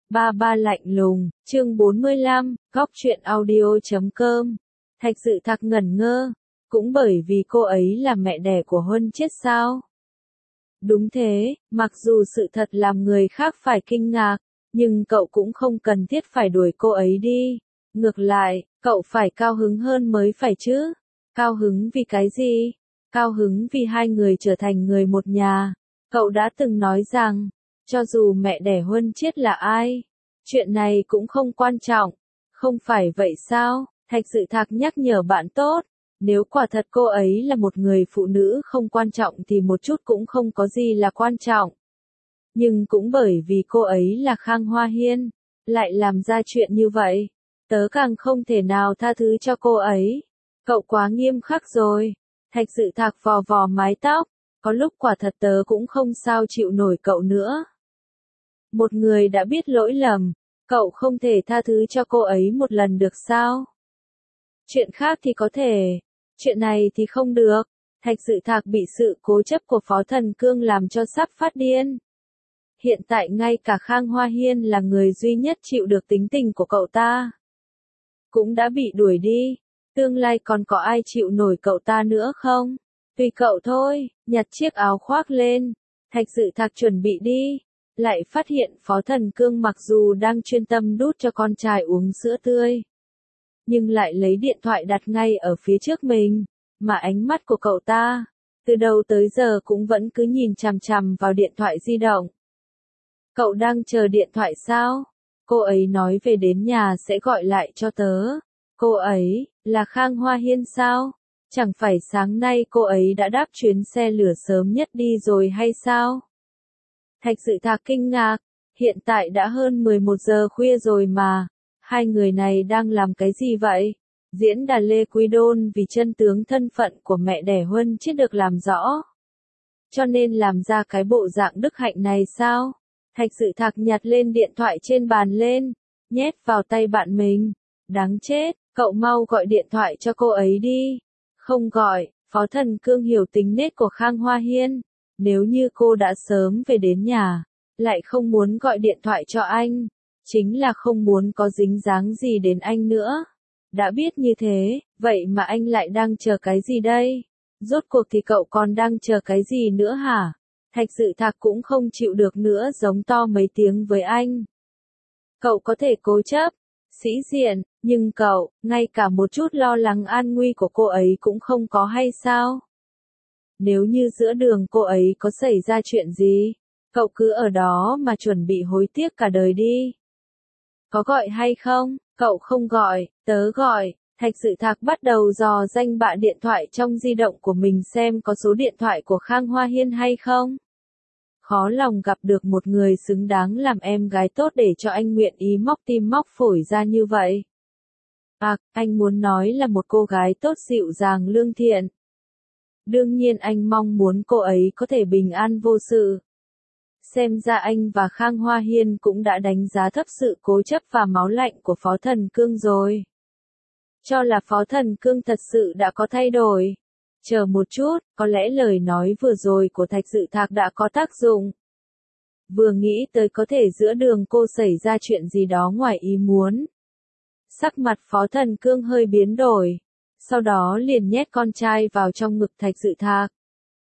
Ba ba lạnh lùng, chương 45, góc truyện audio.com. Thạch Dự Thạc ngẩn ngơ, cũng bởi vì cô ấy là mẹ đẻ của Huân Chiết sao? Đúng thế, mặc dù sự thật làm người khác phải kinh ngạc, nhưng cậu cũng không cần thiết phải đuổi cô ấy đi. Ngược lại, cậu phải cao hứng hơn mới phải chứ. Cao hứng vì cái gì? Cao hứng vì hai người trở thành người một nhà. Cậu đã từng nói rằng, cho dù mẹ đẻ Huân Chiết là ai, chuyện này cũng không quan trọng. Không phải vậy sao? Thạch Dự Thạc nhắc nhở bạn tốt. Nếu quả thật cô ấy là một người phụ nữ không quan trọng thì một chút cũng không có gì là quan trọng. Nhưng cũng bởi vì cô ấy là Khang Hoa Hiên, lại làm ra chuyện như vậy, tớ càng không thể nào tha thứ cho cô ấy. Cậu quá nghiêm khắc rồi. Thạch Dự Thạc vò vò mái tóc, có lúc quả thật tớ cũng không sao chịu nổi cậu nữa. Một người đã biết lỗi lầm, cậu không thể tha thứ cho cô ấy một lần được sao? Chuyện khác thì có thể, chuyện này thì không được. Thạch Dự Thạc bị sự cố chấp của Phó Thần Cương làm cho sắp phát điên. Hiện tại ngay cả Khang Hoa Hiên là người duy nhất chịu được tính tình của cậu ta, cũng đã bị đuổi đi. Tương lai còn có ai chịu nổi cậu ta nữa không? Tùy cậu thôi. Nhặt chiếc áo khoác lên, Thạch Dự Thạc chuẩn bị đi, lại phát hiện Phó Thần Cương mặc dù đang chuyên tâm đút cho con trai uống sữa tươi, nhưng lại lấy điện thoại đặt ngay ở phía trước mình, mà ánh mắt của cậu ta, từ đầu tới giờ cũng vẫn cứ nhìn chằm chằm vào điện thoại di động. Cậu đang chờ điện thoại sao? Cô ấy nói về đến nhà sẽ gọi lại cho tớ. Cô ấy, là Khang Hoa Hiên sao? Chẳng phải sáng nay cô ấy đã đáp chuyến xe lửa sớm nhất đi rồi hay sao? Thạch Dự Thạc kinh ngạc, hiện tại đã hơn 11 giờ khuya rồi mà, hai người này đang làm cái gì vậy? Diễn đàn Lê Quý Đôn vì chân tướng thân phận của mẹ đẻ Huân Chiết được làm rõ, cho nên làm ra cái bộ dạng đức hạnh này sao? Thạch Dự Thạc nhặt lên điện thoại trên bàn lên, nhét vào tay bạn mình. Đáng chết, cậu mau gọi điện thoại cho cô ấy đi. Không gọi. Phó Thần Cương hiểu tính nết của Khang Hoa Hiên. Nếu như cô đã sớm về đến nhà, lại không muốn gọi điện thoại cho anh, chính là không muốn có dính dáng gì đến anh nữa. Đã biết như thế, vậy mà anh lại đang chờ cái gì đây? Rốt cuộc thì cậu còn đang chờ cái gì nữa hả? Thạch Dự Thạc cũng không chịu được nữa, giống to mấy tiếng với anh. Cậu có thể cố chấp, sĩ diện, nhưng cậu, ngay cả một chút lo lắng an nguy của cô ấy cũng không có hay sao? Nếu như giữa đường cô ấy có xảy ra chuyện gì, cậu cứ ở đó mà chuẩn bị hối tiếc cả đời đi. Có gọi hay không? Cậu không gọi, tớ gọi. Thạch Dự Thạc bắt đầu dò danh bạ điện thoại trong di động của mình xem có số điện thoại của Khang Hoa Hiên hay không. Khó lòng gặp được một người xứng đáng làm em gái tốt để cho anh nguyện ý móc tim móc phổi ra như vậy. À, anh muốn nói là một cô gái tốt dịu dàng lương thiện. Đương nhiên anh mong muốn cô ấy có thể bình an vô sự. Xem ra anh và Khang Hoa Hiên cũng đã đánh giá thấp sự cố chấp và máu lạnh của Phó Thần Cương rồi. Cho là Phó Thần Cương thật sự đã có thay đổi. Chờ một chút, có lẽ lời nói vừa rồi của Thạch Dự Thạc đã có tác dụng. Vừa nghĩ tới có thể giữa đường cô xảy ra chuyện gì đó ngoài ý muốn. Sắc mặt Phó Thần Cương hơi biến đổi. Sau đó liền nhét con trai vào trong ngực Thạch Dự Thạc.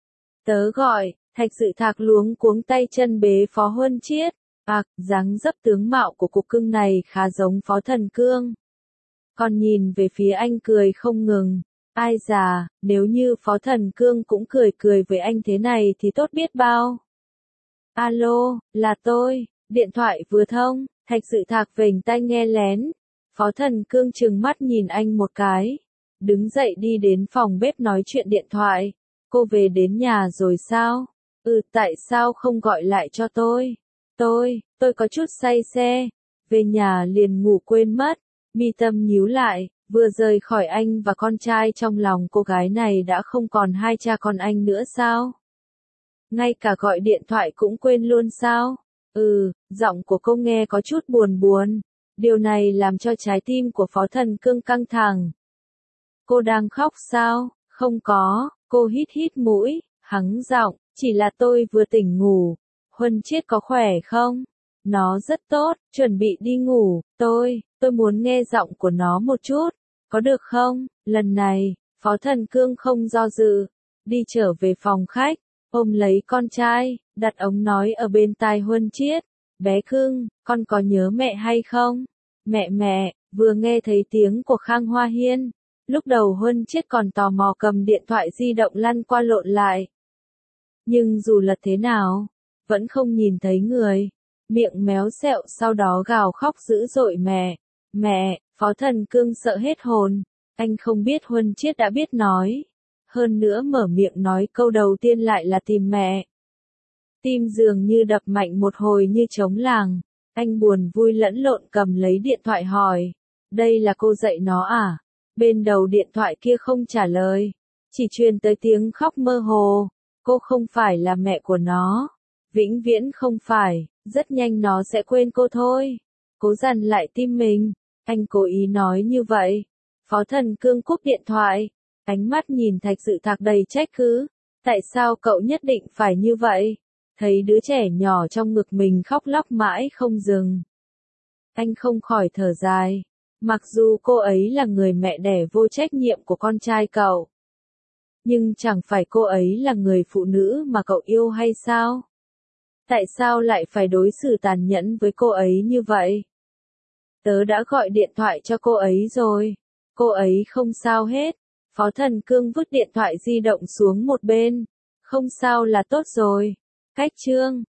Tớ gọi. Thạch Dự Thạc luống cuống tay chân bế Phó Huân Chiết. Dáng dấp tướng mạo của cục cưng này khá giống Phó Thần Cương. Còn nhìn về phía anh cười không ngừng. Ai già, nếu như Phó Thần Cương cũng cười cười với anh thế này thì tốt biết bao. Alo, là tôi. Điện thoại vừa thông. Thạch Dự Thạc vểnh tai nghe lén. Phó Thần Cương trừng mắt nhìn anh một cái, đứng dậy đi đến phòng bếp nói chuyện điện thoại. Cô về đến nhà rồi sao? Tại sao không gọi lại cho tôi? Tôi có chút say xe. Về nhà liền ngủ quên mất. Mi tâm nhíu lại, vừa rời khỏi anh và con trai trong lòng cô gái này đã không còn hai cha con anh nữa sao? Ngay cả gọi điện thoại cũng quên luôn sao? Giọng của cô nghe có chút buồn buồn. Điều này làm cho trái tim của Phó Thần Cương căng thẳng. Cô đang khóc sao? Không có, cô hít hít mũi, hắng giọng, chỉ là tôi vừa tỉnh ngủ. Huân Chiết có khỏe không? Nó rất tốt, chuẩn bị đi ngủ, tôi muốn nghe giọng của nó một chút, có được không? Lần này, Phó Thần Cương không do dự, đi trở về phòng khách, ôm lấy con trai, đặt ống nói ở bên tai Huân Chiết, bé cưng, con có nhớ mẹ hay không? Mẹ, vừa nghe thấy tiếng của Khang Hoa Hiên, lúc đầu Huân Chiết còn tò mò cầm điện thoại di động lăn qua lộn lại. Nhưng dù lật thế nào, vẫn không nhìn thấy người, miệng méo sẹo sau đó gào khóc dữ dội mẹ, Phó Thần Cương sợ hết hồn, anh không biết Huân Chiết đã biết nói, hơn nữa mở miệng nói câu đầu tiên lại là tìm mẹ. Tim dường như đập mạnh một hồi như trống làng, anh buồn vui lẫn lộn cầm lấy điện thoại hỏi, đây là cô dạy nó à? Bên đầu điện thoại kia không trả lời, chỉ truyền tới tiếng khóc mơ hồ, cô không phải là mẹ của nó, vĩnh viễn không phải, rất nhanh nó sẽ quên cô thôi. Cố dằn lại tim mình, anh cố ý nói như vậy. Phó Thần Cương cúp điện thoại, ánh mắt nhìn Thạch Dự Thạc đầy trách cứ, tại sao cậu nhất định phải như vậy? Thấy đứa trẻ nhỏ trong ngực mình khóc lóc mãi không dừng. Anh không khỏi thở dài, mặc dù cô ấy là người mẹ đẻ vô trách nhiệm của con trai cậu. Nhưng chẳng phải cô ấy là người phụ nữ mà cậu yêu hay sao? Tại sao lại phải đối xử tàn nhẫn với cô ấy như vậy? Tớ đã gọi điện thoại cho cô ấy rồi. Cô ấy không sao hết. Phó Thần Cương vứt điện thoại di động xuống một bên. Không sao là tốt rồi. Cách chương